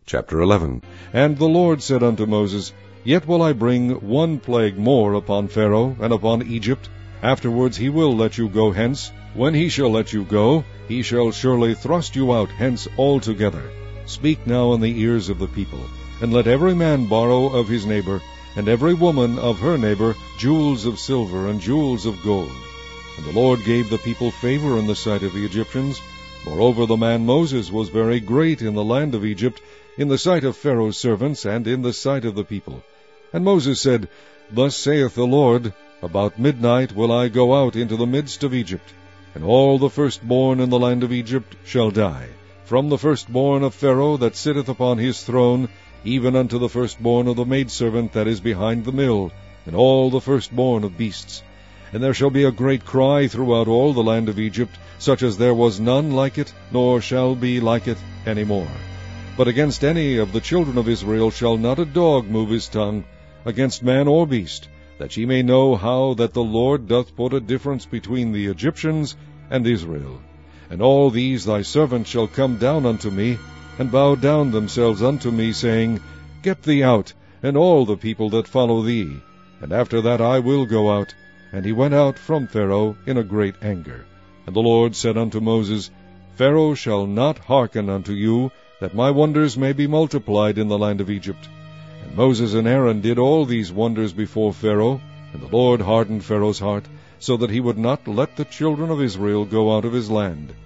Chapter 11. And the Lord said unto Moses, Yet will I bring one plague more upon Pharaoh and upon Egypt. Afterwards he will let you go hence. When he shall let you go, he shall surely thrust you out hence altogether. Speak now in the ears of the people, and let every man borrow of his neighbor, and every woman of her neighbor, jewels of silver and jewels of gold. And the Lord gave the people favor in the sight of the Egyptians. Moreover, the man Moses was very great in the land of Egypt, in the sight of Pharaoh's servants, and in the sight of the people. And Moses said, Thus saith the Lord, About midnight will I go out into the midst of Egypt, and all the firstborn in the land of Egypt shall die, from the firstborn of Pharaoh that sitteth upon his throne, even unto the firstborn of the maidservant that is behind the mill, and all the firstborn of beasts. And there shall be a great cry throughout all the land of Egypt, such as there was none like it, nor shall be like it any more. But against any of the children of Israel shall not a dog move his tongue, against man or beast, that ye may know how that the Lord doth put a difference between the Egyptians and Israel. And all these thy servants shall come down unto me, and bow down themselves unto me, saying, Get thee out, and all the people that follow thee. And after that I will go out. And he went out from Pharaoh in a great anger. And the Lord said unto Moses, Pharaoh shall not hearken unto you, that my wonders may be multiplied in the land of Egypt. And Moses and Aaron did all these wonders before Pharaoh, and the Lord hardened Pharaoh's heart, so that he would not let the children of Israel go out of his land.